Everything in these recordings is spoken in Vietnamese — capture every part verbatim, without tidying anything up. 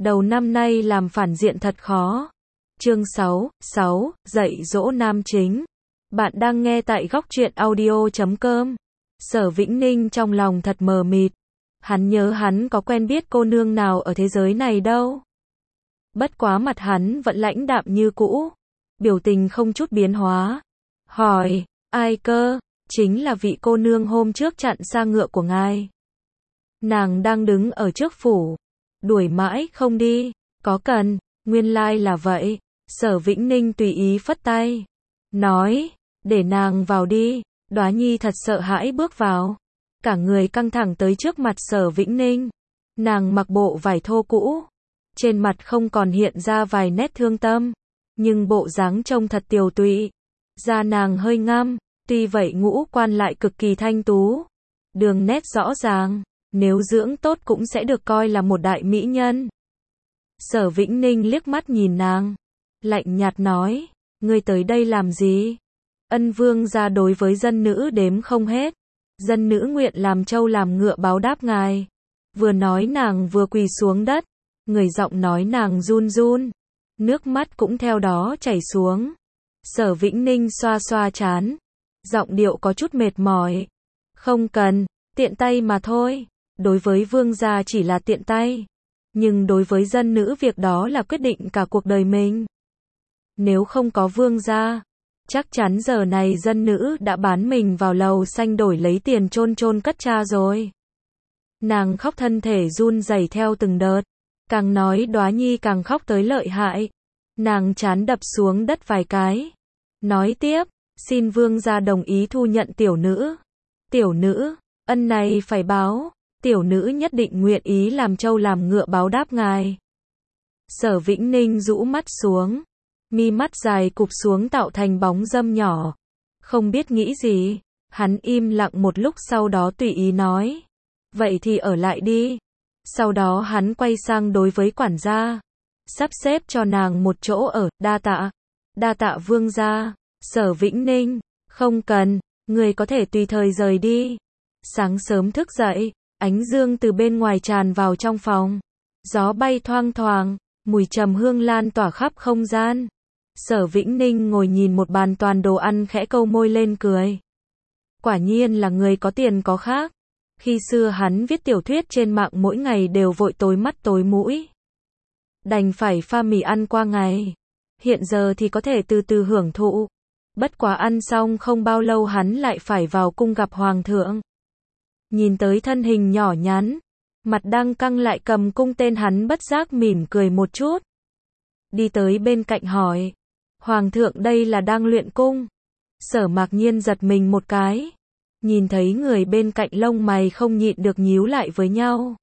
Đầu năm nay làm phản diện thật khó. Chương sáu, sáu, dạy dỗ nam chính. Bạn đang nghe tại góc truyện audio chấm com. Sở Vĩnh Ninh trong lòng thật mờ mịt. Hắn nhớ hắn có quen biết cô nương nào ở thế giới này đâu. Bất quá mặt hắn vẫn lãnh đạm như cũ. Biểu tình không chút biến hóa. Hỏi, ai cơ? Chính là vị cô nương hôm trước chặn xa ngựa của ngài. Nàng đang đứng ở trước phủ. Đuổi mãi không đi. Có cần, nguyên lai là vậy. Sở Vĩnh Ninh tùy ý phất tay. Nói, để nàng vào đi. Đóa Nhi thật sợ hãi bước vào. Cả người căng thẳng tới trước mặt Sở Vĩnh Ninh. Nàng mặc bộ vải thô cũ. Trên mặt không còn hiện ra vài nét thương tâm. Nhưng bộ dáng trông thật tiều tụy. Da nàng hơi ngăm. Tuy vậy ngũ quan lại cực kỳ thanh tú. Đường nét rõ ràng. Nếu dưỡng tốt cũng sẽ được coi là một đại mỹ nhân. Sở Vĩnh Ninh liếc mắt nhìn nàng. Lạnh nhạt nói. Ngươi tới đây làm gì? Ân vương gia đối với dân nữ đếm không hết. Dân nữ nguyện làm trâu làm ngựa báo đáp ngài. Vừa nói nàng vừa quỳ xuống đất. Người giọng nói nàng run run. Nước mắt cũng theo đó chảy xuống. Sở Vĩnh Ninh xoa xoa trán. Giọng điệu có chút mệt mỏi. Không cần, tiện tay mà thôi. Đối với vương gia chỉ là tiện tay. Nhưng đối với dân nữ việc đó là quyết định cả cuộc đời mình. Nếu không có vương gia, chắc chắn giờ này dân nữ đã bán mình vào lầu xanh đổi lấy tiền chôn chôn cất cha rồi. Nàng khóc thân thể run rẩy theo từng đợt. Càng nói Đóa Nhi càng khóc tới lợi hại. Nàng trán đập xuống đất vài cái. Nói tiếp, xin vương gia đồng ý thu nhận tiểu nữ. Tiểu nữ, ân này phải báo. Tiểu nữ nhất định nguyện ý làm trâu làm ngựa báo đáp ngài. Sở Vĩnh Ninh rũ mắt xuống. Mi mắt dài cụp xuống tạo thành bóng râm nhỏ. Không biết nghĩ gì. Hắn im lặng một lúc sau đó tùy ý nói. Vậy thì ở lại đi. Sau đó hắn quay sang đối với quản gia. Sắp xếp cho nàng một chỗ ở, đa tạ. Đa tạ vương gia. Sở Vĩnh Ninh, không cần, người có thể tùy thời rời đi. Sáng sớm thức dậy, ánh dương từ bên ngoài tràn vào trong phòng. Gió bay thoang thoảng, mùi trầm hương lan tỏa khắp không gian. Sở Vĩnh Ninh ngồi nhìn một bàn toàn đồ ăn khẽ câu môi lên cười. Quả nhiên là người có tiền có khác. Khi xưa hắn viết tiểu thuyết trên mạng mỗi ngày đều vội tối mắt tối mũi. Đành phải pha mì ăn qua ngày. Hiện giờ thì có thể từ từ hưởng thụ. Bất quá ăn xong không bao lâu hắn lại phải vào cung gặp hoàng thượng. Nhìn tới thân hình nhỏ nhắn, mặt đang căng lại cầm cung tên hắn bất giác mỉm cười một chút. Đi tới bên cạnh hỏi, hoàng thượng đây là đang luyện cung. Sở Mạc Nhiên giật mình một cái. Nhìn thấy người bên cạnh lông mày không nhịn được nhíu lại với nhau.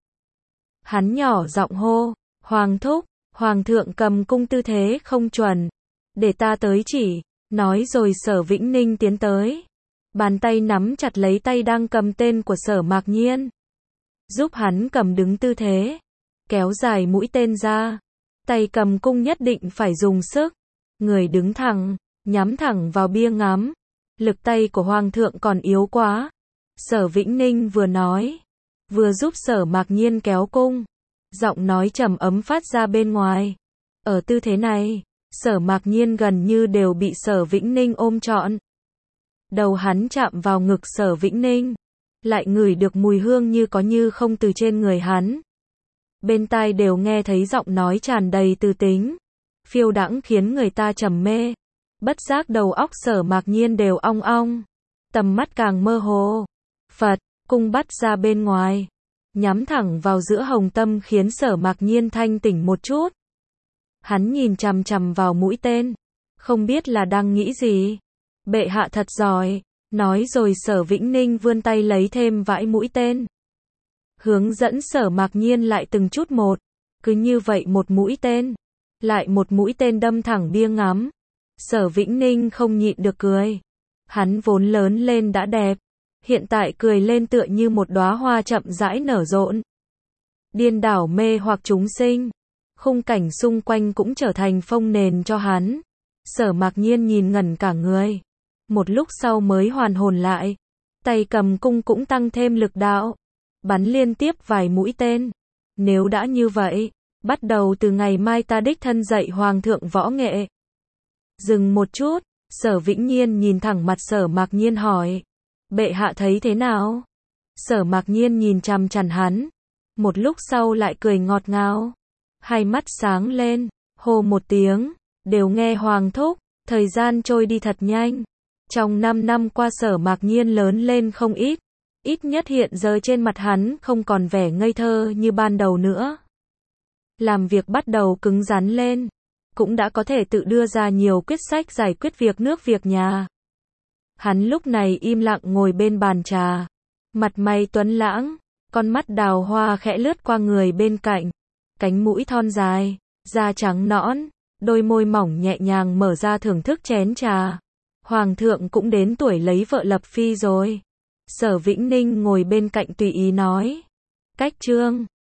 Hắn nhỏ giọng hô, hoàng thúc, hoàng thượng cầm cung tư thế không chuẩn. Để ta tới chỉ. Nói rồi Sở Vĩnh Ninh tiến tới. Bàn tay nắm chặt lấy tay đang cầm tên của Sở Mạc Nhiên. Giúp hắn cầm đứng tư thế. Kéo dài mũi tên ra. Tay cầm cung nhất định phải dùng sức. Người đứng thẳng, nhắm thẳng vào bia ngắm. Lực tay của hoàng thượng còn yếu quá. Sở Vĩnh Ninh vừa nói, vừa giúp Sở Mạc Nhiên kéo cung. Giọng nói trầm ấm phát ra bên ngoài. Ở tư thế này, Sở Mạc Nhiên gần như đều bị Sở Vĩnh Ninh ôm trọn. Đầu hắn chạm vào ngực Sở Vĩnh Ninh. Lại ngửi được mùi hương như có như không từ trên người hắn. Bên tai đều nghe thấy giọng nói tràn đầy từ tính. Phiêu đãng khiến người ta trầm mê. Bất giác đầu óc Sở Mạc Nhiên đều ong ong. Tầm mắt càng mơ hồ. Phật, cung bắt ra bên ngoài. Nhắm thẳng vào giữa hồng tâm khiến Sở Mạc Nhiên thanh tỉnh một chút. Hắn nhìn chằm chằm vào mũi tên. Không biết là đang nghĩ gì. Bệ hạ thật giỏi. Nói rồi Sở Vĩnh Ninh vươn tay lấy thêm vãi mũi tên. Hướng dẫn Sở Mạc Nhiên lại từng chút một. Cứ như vậy một mũi tên. Lại một mũi tên đâm thẳng bia ngắm. Sở Vĩnh Ninh không nhịn được cười. Hắn vốn lớn lên đã đẹp. Hiện tại cười lên tựa như một đóa hoa chậm rãi nở rộn. Điên đảo mê hoặc chúng sinh. Khung cảnh xung quanh cũng trở thành phông nền cho hắn. Sở Mạc Nhiên nhìn ngẩn cả người. Một lúc sau mới hoàn hồn lại. Tay cầm cung cũng tăng thêm lực đạo. Bắn liên tiếp vài mũi tên. Nếu đã như vậy, Bắt đầu từ ngày mai ta đích thân dạy Hoàng thượng võ nghệ. Dừng một chút, Sở Vĩnh Nhiên nhìn thẳng mặt Sở Mạc Nhiên hỏi. Bệ hạ thấy thế nào? Sở Mạc Nhiên nhìn chằm chằm hắn. Một lúc sau lại cười ngọt ngào. Hai mắt sáng lên, hô một tiếng, đều nghe Hoàng thúc, thời gian trôi đi thật nhanh. Trong năm năm qua Sở Mạc Nhiên lớn lên không ít. Ít nhất hiện giờ trên mặt hắn không còn vẻ ngây thơ như ban đầu nữa. Làm việc bắt đầu cứng rắn lên. Cũng đã có thể tự đưa ra nhiều quyết sách giải quyết việc nước việc nhà. Hắn lúc này im lặng ngồi bên bàn trà. Mặt mày tuấn lãng, con mắt đào hoa khẽ lướt qua người bên cạnh. Cánh mũi thon dài, da trắng nõn, đôi môi mỏng nhẹ nhàng mở ra thưởng thức chén trà. Hoàng thượng cũng đến tuổi lấy vợ lập phi rồi. Sở Vĩnh Ninh ngồi bên cạnh tùy ý nói. Cách chương